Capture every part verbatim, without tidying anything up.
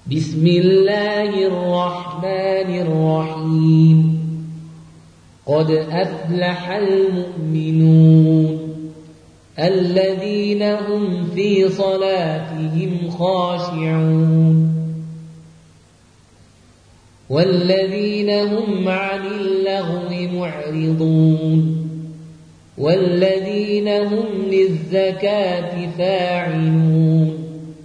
بسم الله الرحمن الرحيم. قد أفلح المؤمنون الذين هم في صلاتهم خاشعون والذين هم عن اللغو معرضون والذين هم للزكاة فاعلون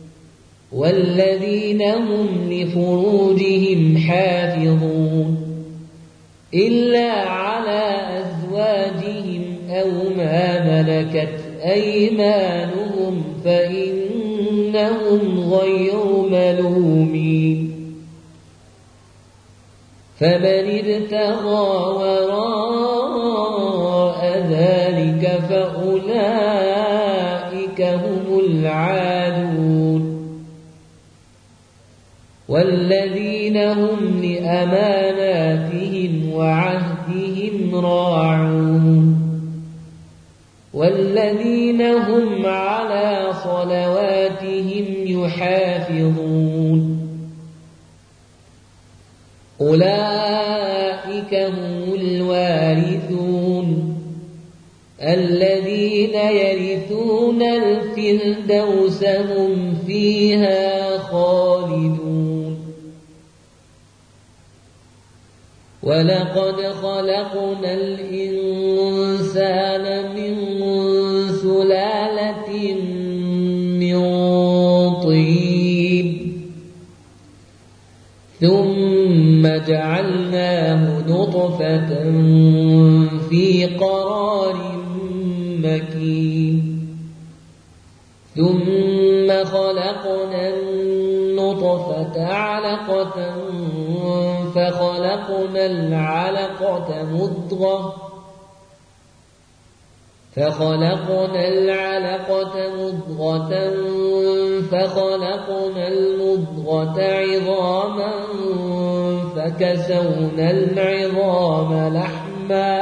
والذين هم لفروجهم حافظون إلا على أزواجهم أو ما ملكت أيمانهم فإنهم غير ملومين. فمن ابتغى وراء ذلك فأولئك هم العادون والذين هم لأماناتهم وعهدهم راعون والذين هم على صلواتهم يحافظون. أولئك هم الوارثون الذين يرثون الفردوس هم فيها خالدون. ولقد خلقنا الإنسان من سلالة من طين ثم جعلناه نطفة في قرار مكين ثم خلقنا النطفة علقة فخلقنا العلقة مضغة فخلقنا العلقة مضغة فخلقنا المضغة عظاما فكسونا العظام لحما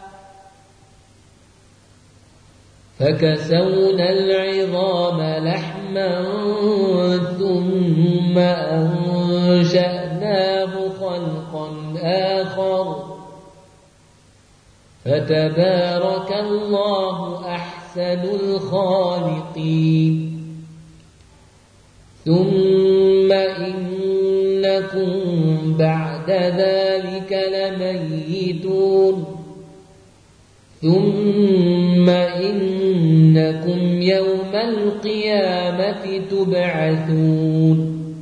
فكسونا العظام لحما ثم أنشأناه خلقا آخر فتبارك الله أحسن الخالقين. ثم إنكم بعد ذلك لميتون ثم إنكم يوم القيامة تبعثون.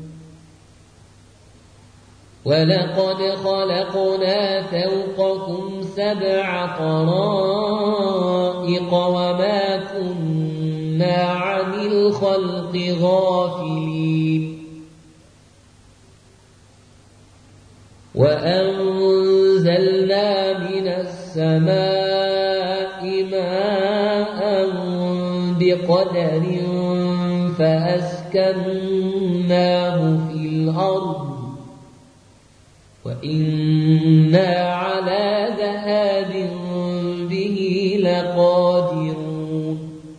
ولقد خلقنا فوقكم سبع طرائق وما كنا عن الخلق غافلين. وأنزلنا من السماء ماء بقدر فأسكناه في الأرض وإنا على ذهاب به لقادرون.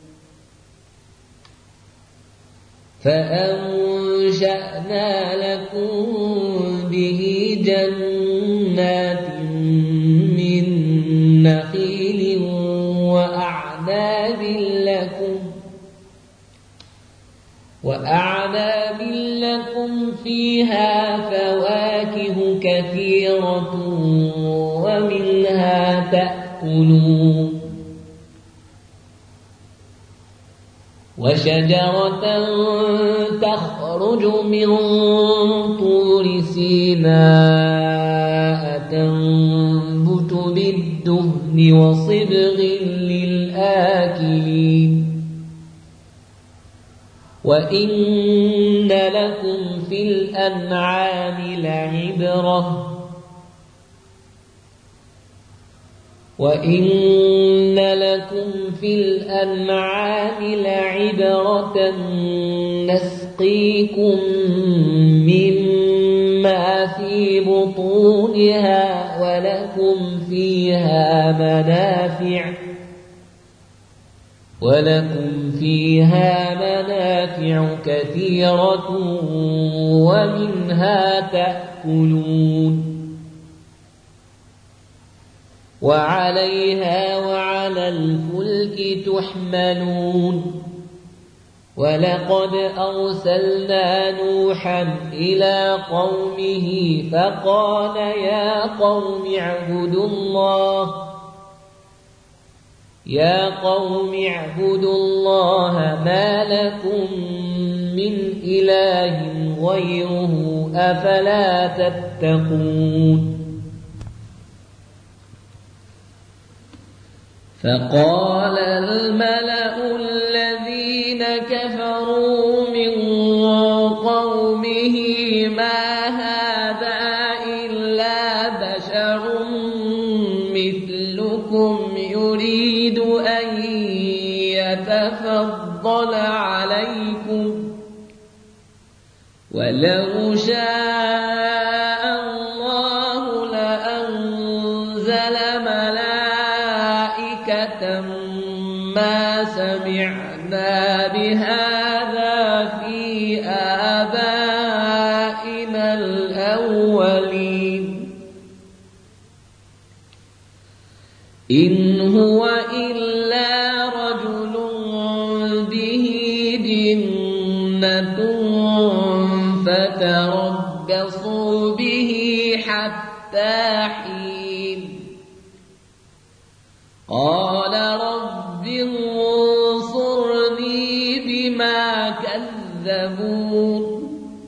فأنشأنا لكم به جنات من نخيل وأعناب لكم وأعناب لكم فيها فواكه كثيرة ومنها تأكلون. وشجرة تخرج من طور سيناء تنبت بالدهن وصبغ للآكلين. وإن لكم في الأنعام لعبرة وإن لكم في الأنعام لعبرة نسقيكم مما في بطونها ولكم فيها منافع ولكم فيها منافع كثيرة ومنها تأكلون وعليها وعلى الفلك تحملون ولقد أرسلنا نوحا إلى قومه فقال يا قوم اعبدوا الله يا قوم اعبدوا الله ما لكم من إله غيره أفلا تتقون فقال الملأ الذين كفروا من قومه ما هذا إلا بشر مثلكم يريد أن يتفضل عليكم ولو شاء الله لأنزل ملائكة ما سمعنا بهذا في آبائنا الأولين إن هو إلا رجل به جنة فتربصوا به حتى حين قال رب انصرني بما كذبون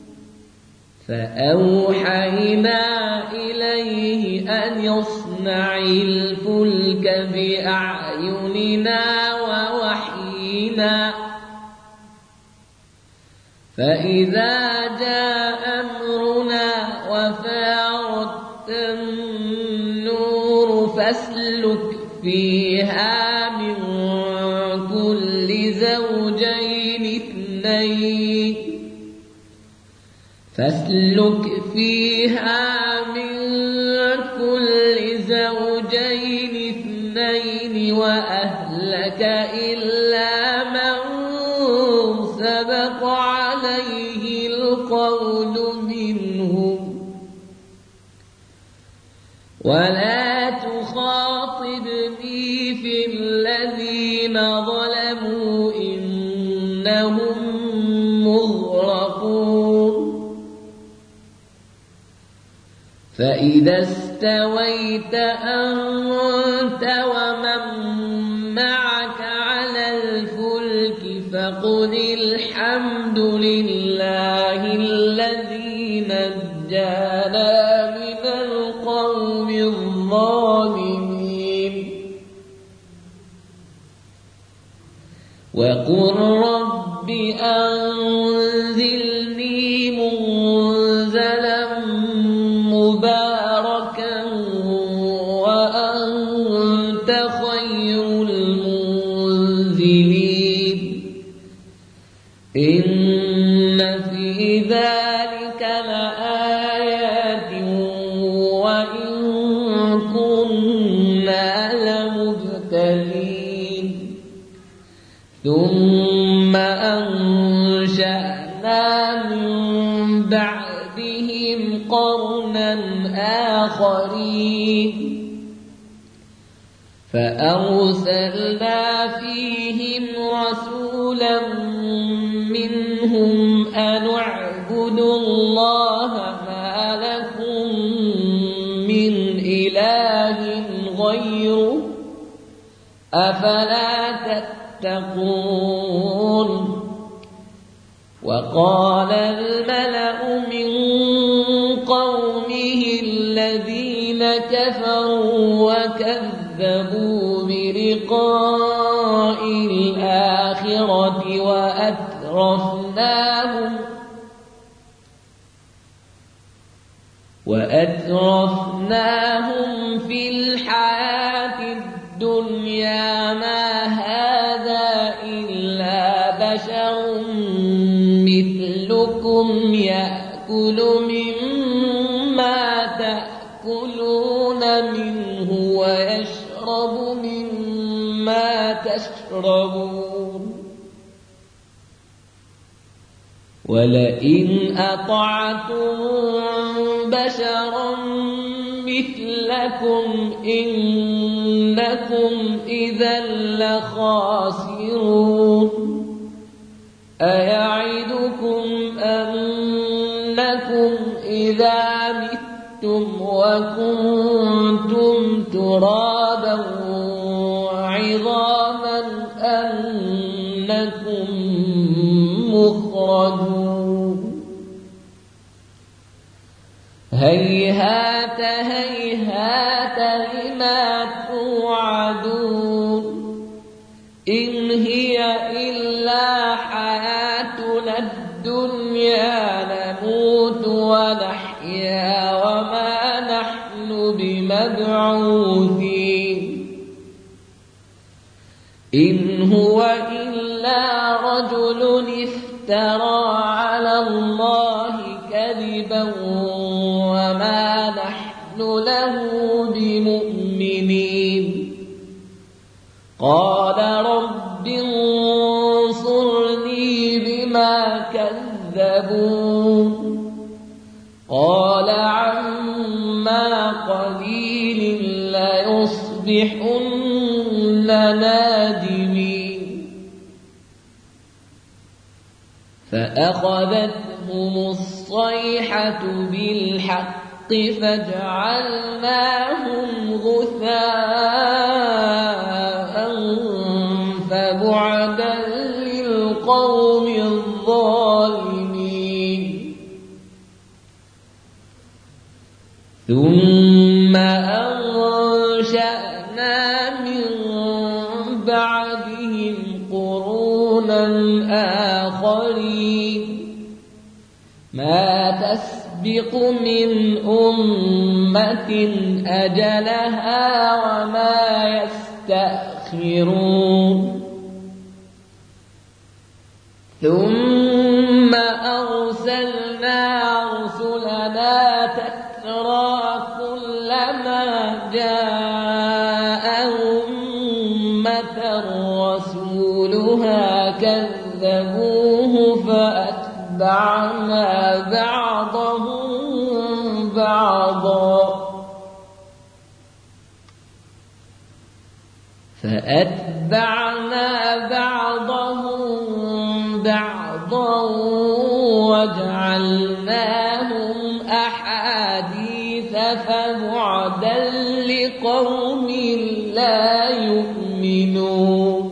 فأوحينا إليه أن يصنع الفلك بأعيننا ووحينا فإذا جاء أمرنا وفارت النور فاسلك فيها من كل زوجين اثنين فاسلك فيها من كل زوجين اثنين وأهلك إلا من سبق عليه القول منهم ولا تخاطبني في الذين ظلموا إنهم مغرقون فإذا استويت أنت ومن معك على الفلك فقل الحمد لله الذي نجانا من القوم الظالمين وقل رب أنزلني منزلا مباركا وأنت خير المنزلين إن في ذلك لآيات وإن كنا لمبتلين ثم أنشأنا من بعدهم قرنا آخرين فأرسلنا فيهم رسولا منهم أن اعبدوا الله ما لكم من إله غيره أفلا تتقون وقال الملأ من قومه الذين كفروا وكذبوا بلقاء الآخرة وأترفناهم وأترفناهم في الحياة الدنيا ما هذا إلا بشر مثلكم يأكل مما تأكلون منه ويشرب مما تشربون ولئن أطعتم بشرا مثلكم إنكم إذا لخاسرون أيعدكم أنكم إذا متم وكنتم ترابا وعظاما أنكم مخرجون هيهات هيهات لما توعدون إن هي إلا حياتنا الدنيا نموت ونحيا وما نحن بمبعوثين إن هو إلا رجل افترى على الله كذبا وما نحن له بمؤمنين قال رب انصرني بما كذبون قال عما قليل ليصبحن نادمين فأخذتهم الصيحة بالحق فجعلناهم غثاء فبعدا للقوم الظالمين ثم أنشأنا من بعدهم قرونا آخرين ما تسبق من أمة أجلها وما يستأخرون ثم أرسلنا رسلنا تترى كلما جاء أمة رسولها كذبوه فأتبعنا بعضهم بعضا فأتبعنا بعضهم بعضا وجعلناهم أحاديث فبعدا لقوم لا يؤمنون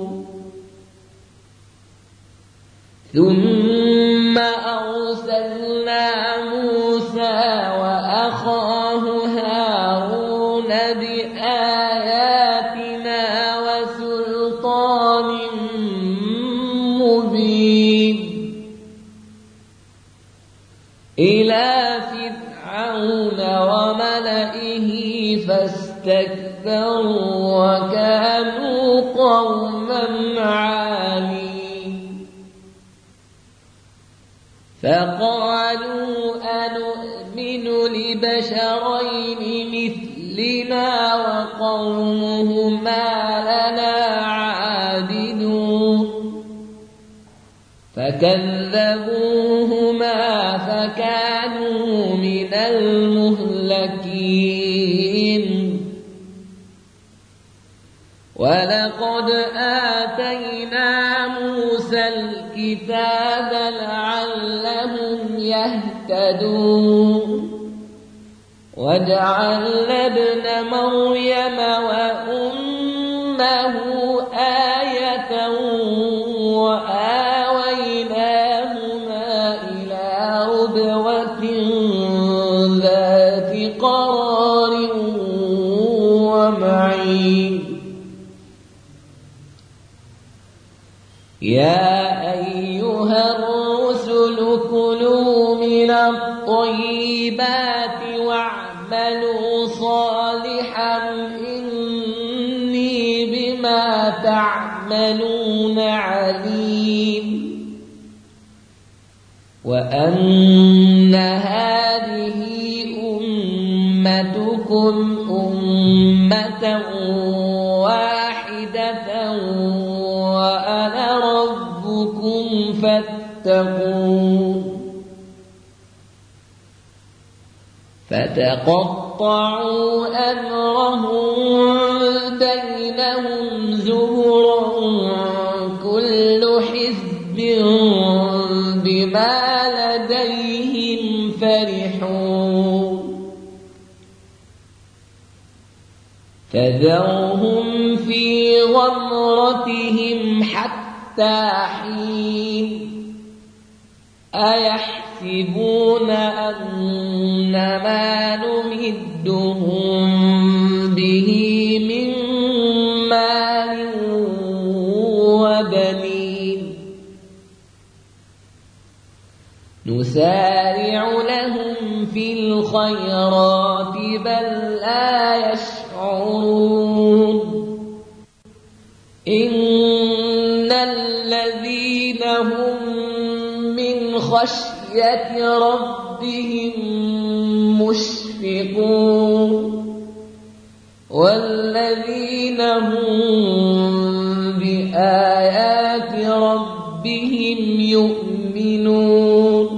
ثم أرسلنا موسى وأخاه هارون بآياتنا وسلطان مبين إلى فرعون وملئه فاستكبروا وكانوا قوما عالين فقالوا أنؤمن لبشرين مثلنا وقومهما لنا عابدون فكذبوهما فكانوا من المهلكين ولقد آتينا موسى الكتاب لعلهم يهتدون وجعلنا ابن مريم وأمه آية وآويناهما إلى ربوة ذات قرار ومعين يا أيها الرسل كلوا من الطيبات واعملوا صالحا إني بما تعملون عليم وأن هذه أمتكم أمة واحدة وأنا ربكم فاتقون فتقطعوا أمرهم بينهم زبرا كل حزب بما لديهم فرحون فذرهم في غمرتهم حتى حين أيحسبون أن ما نمدهم به من مال وبنين نسارع لهم في الخيرات بل لا يشعرون إن الذين هم من خشية ربهم مشفقون والذين هم بآيات ربهم يؤمنون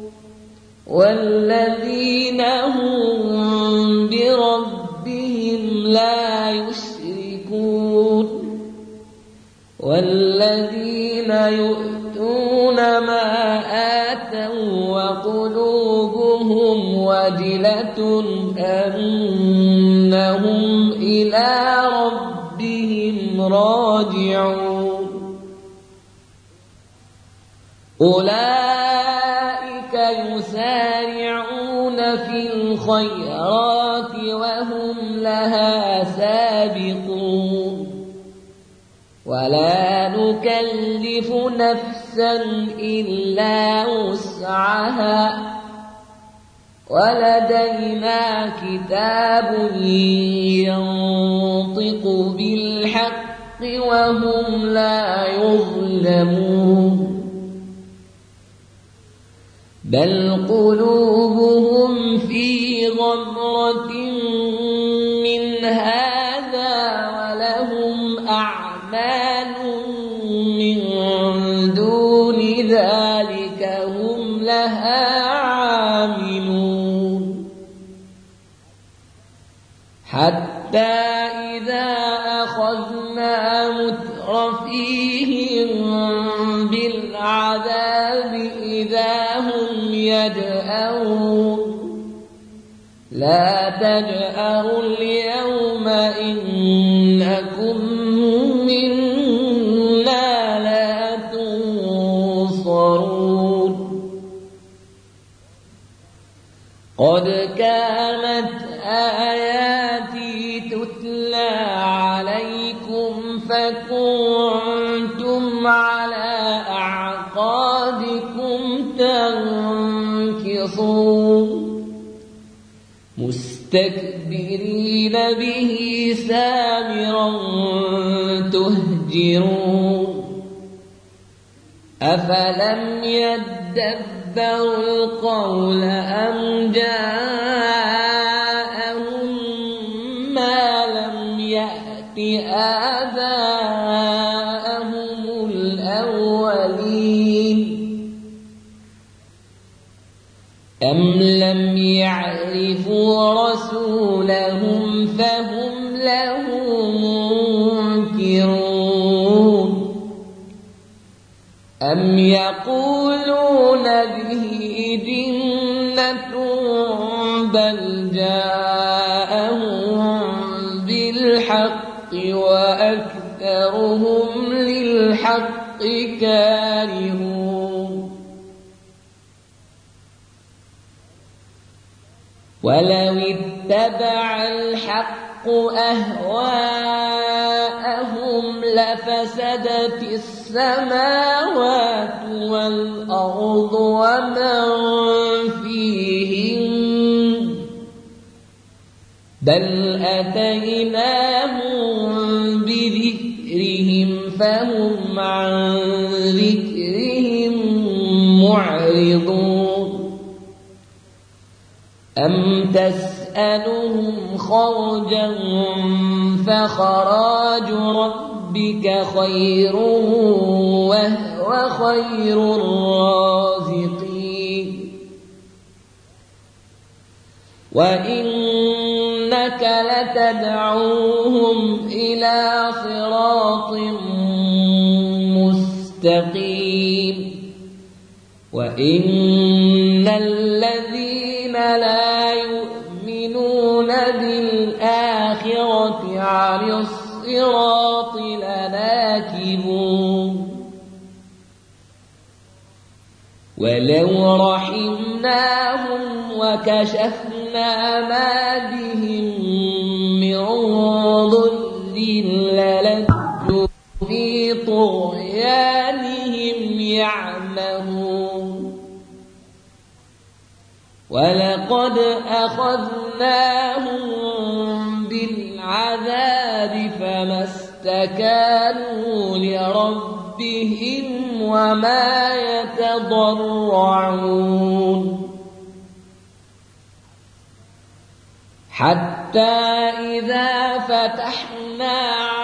والذين هم بربهم لا يشركون والذين يؤتون ما آتوا وقلوبهم وجلة أنهم إلى ربهم راجعون أولئك يسارعون في الخيرات وهم لها سابقون ولا نكلف نفسا إلا وسعها ولدينا كتاب ينطق بالحق وهم لا يظلمون بل قلوبهم في غمرة من هذا ولهم أعمال من دون ذلك هم لها عاملون حتى إذا أخذنا مترفيهم بالعذاب إذا هم يجأرون لا تجأروا اليوم إنكم منا لا تنصرون قد كانت آياتي تتلى عليكم فكنتم على أعقابكم تنكصون مستكبرين به سامرا تهجرون أفلم يدبروا القول أم جاءهم ما لم يأت آباءهم الأولين أم لم يعرفوا رسولهم فهم له منكرون أم يقولون به جنة بل جاءهم بالحق وأكثرهم للحق كارهون ولو اتبع الحق أهواءهم لفسدت السماوات والأرض ومن فيهن بل أتيناهم بذكرهم فهم عن ذكرهم معرضون أم تسألهم خرجا فخراج ربك خير وهو خير الرازقين وإنك لتدعوهم إلى صراط مستقيم وإن الذين لا يؤمنون بالآخرة عن الصراط لناكبون ولو رحمناهم وكشفنا ما بهم من ضر للجوا في طغيانهم يعمهون ولقد أخذناهم بالعذاب فما استكانوا لربهم وما يتضرعون حتى إذا فتحنا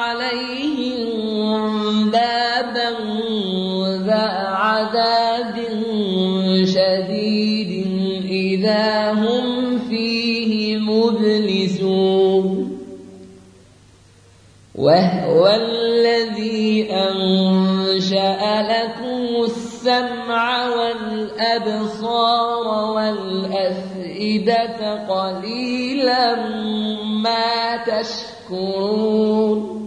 عليهم بابا ذا عذاب شديد إذا هم فيه مبلسون وهو الذي أنشأ لكم السمع والأبصار والأفئدة قليلا ما تشكرون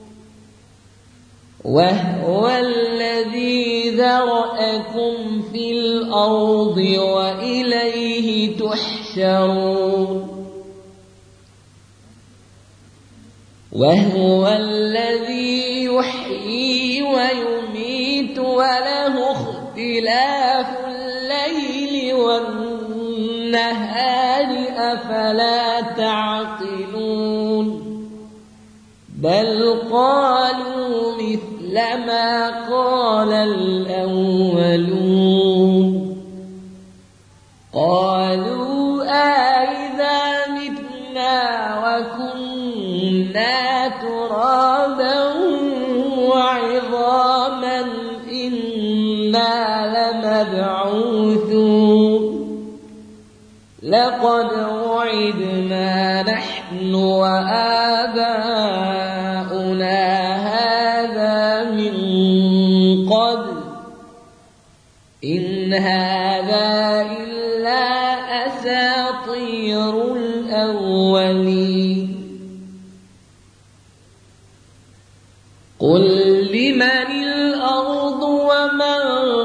وهو الذي ذرأكم في الأرض وإليه تحشرون وهو الذي يحيي ويميت وله اختلاف الليل والنهار أفلا تعقلون بل قالوا مثل ما قال الأولون قالوا أإذا متنا وكنا ترابا وعظاما إنا لمبعوثون لقد وعدنا نحن وآباؤنا هذا من قبل إن هذا إلا أساطير الأولين قل لمن الأرض ومن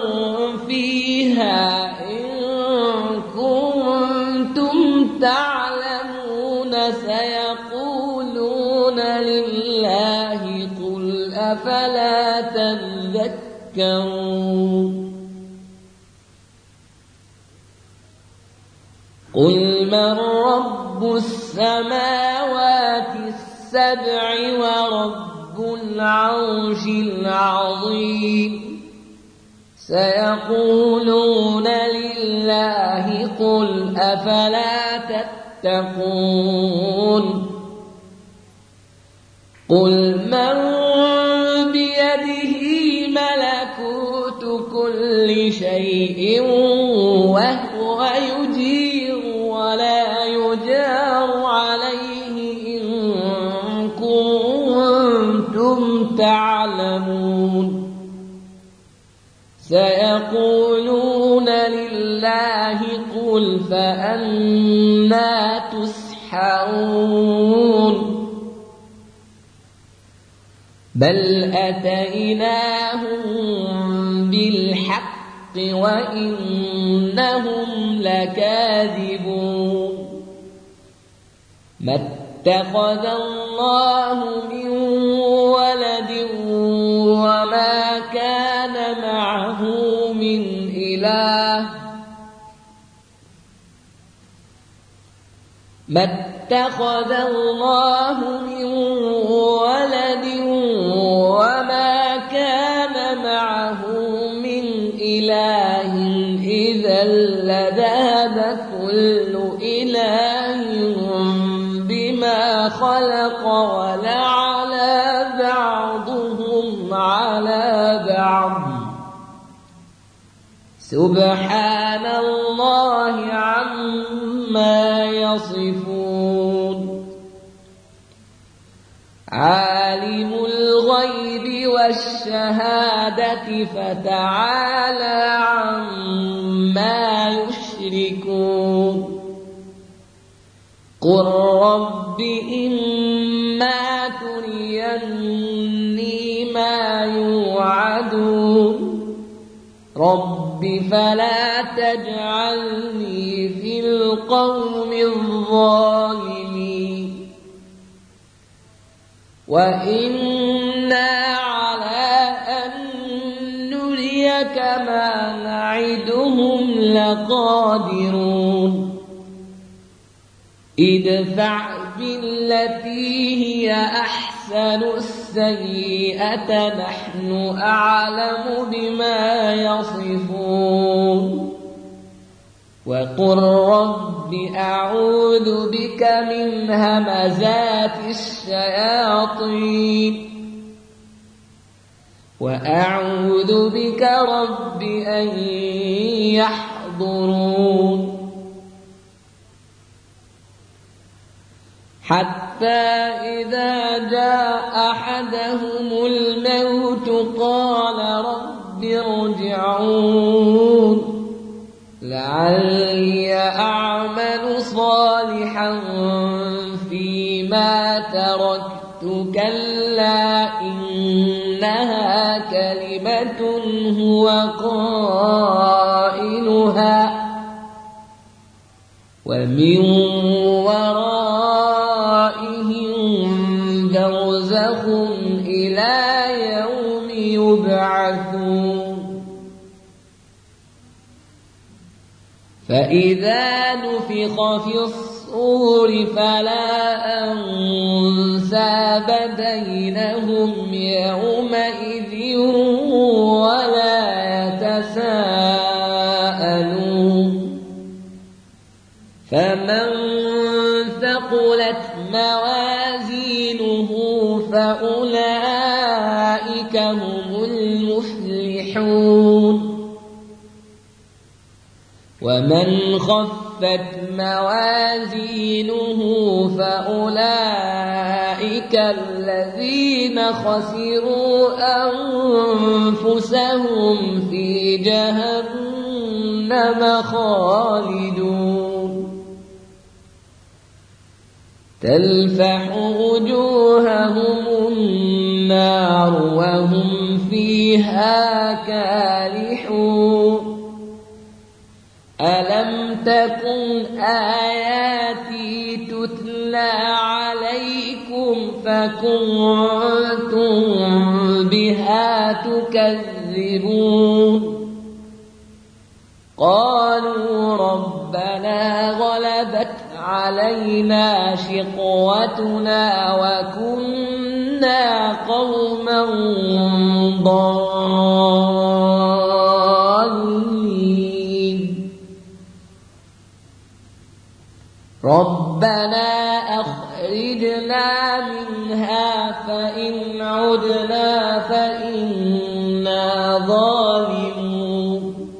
فيها إن كنتم تعلمون سيقولون لله قل أفلا تذكرون قل من رب السماوات السبع ورب العرش العظيم سيقولون لله قل أفلا تتقون قل من بيده ملكوت كل شيء وهو يجير ولا يجار عليه إن كنتم تعلمون سيقولون لله قل فأنى تسحرون بل أتيناهم بالحق وإنهم لكاذبون ما اتخذ الله من ولد وما كان معه من إله ما اتخذ الله من ولد وما كان معه من إله إذا لذهب كل إله بما خلق ولعلى بعضهم على بعض سبحان الله عما يصفون عالم الغيب والشهادة فتعالى عما يشركون قل رب إما تريني ما يوعدون رب فلا تجعلني في القوم الظالمين وإنا على أن نريك ما نعدهم لقادرون ادفع بالتي هي أحسن السيئة نحن أعلم بما يصفون وقل رب أعوذ بك من همزات الشياطين وأعوذ بك رب أن يحضرون حتى إذا جاء أحدهم الموت قال رب ارجعون لعلي أعمل صالحا فيما تركت كلا إنها كلمة هو قائلها ومن ورائهم برزخ إلى يوم يبعثون فإذا نفخ في الصور فلا أنساب بينهم يومئذ ولا يتساءلون فمن ثقلت موازينه فأولئك هم المفلحون ومن خفت موازينه فأولئك الذين خسروا أنفسهم في جهنم خالدون تلفح وجوههم النار وهم فيها كالحون ألم تكن آياتي تتلى عليكم فكنتم بها تكذبون قالوا ربنا غلبت علينا شقوتنا وكنا قوما ضالين ربنا أخرجنا منها فإن عدنا فإنا ظالمون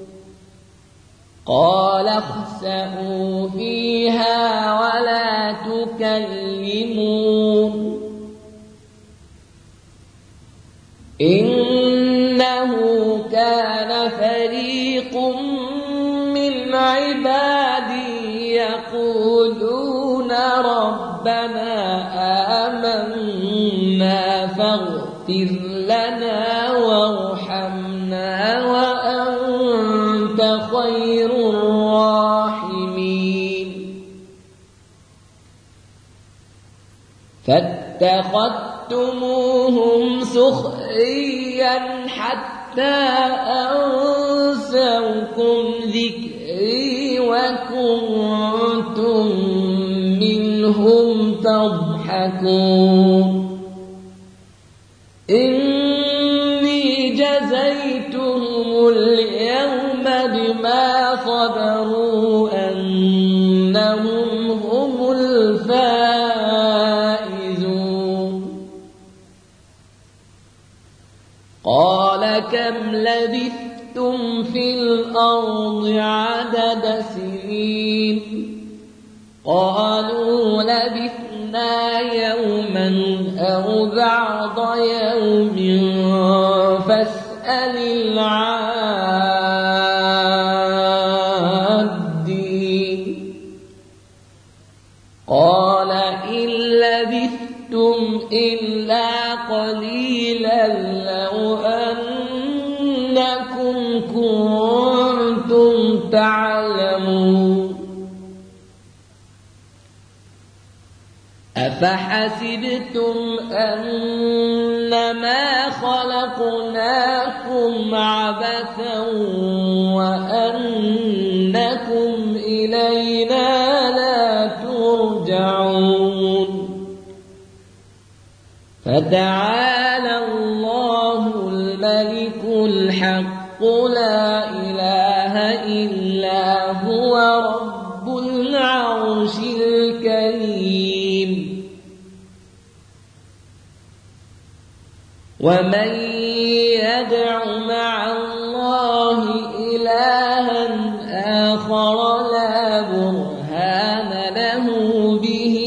قال اخسئوا فيها ولا تكلمون إنه كان فريق من عبادي يقولون ربنا آمنا فاغفر لنا وارحمنا وأنت خير الراحمين فاتخذتموهم سخريا حتى أنسوكم ذكري وكنتم منهم تضحكون إني جزيتهم اليوم بما صبروا أنهم هم الفائزون قال كم لبثتم في الأرض عدد سنين قالوا لبثنا يوما أو بعض يوم فاسأل العادين قال إن لبثتم إلا قليلا لو أنكم كنتم تعلمون أفحسبتم أنما خلقناكم عبثا وأنكم إلينا لا ترجعون فتعالى الله الملك الحق لا إله إلا هو رب العرش الكريم ومن يدع مع الله إلها آخر لا برهان له به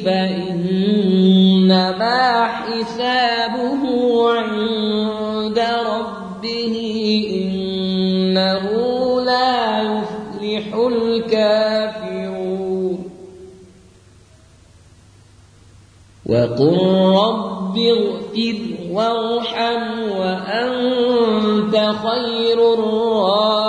فإنما حسابه عند ربه إنه لا يفلح الكافرون وقل رب اغفر وارحم وأنت خير الراحمين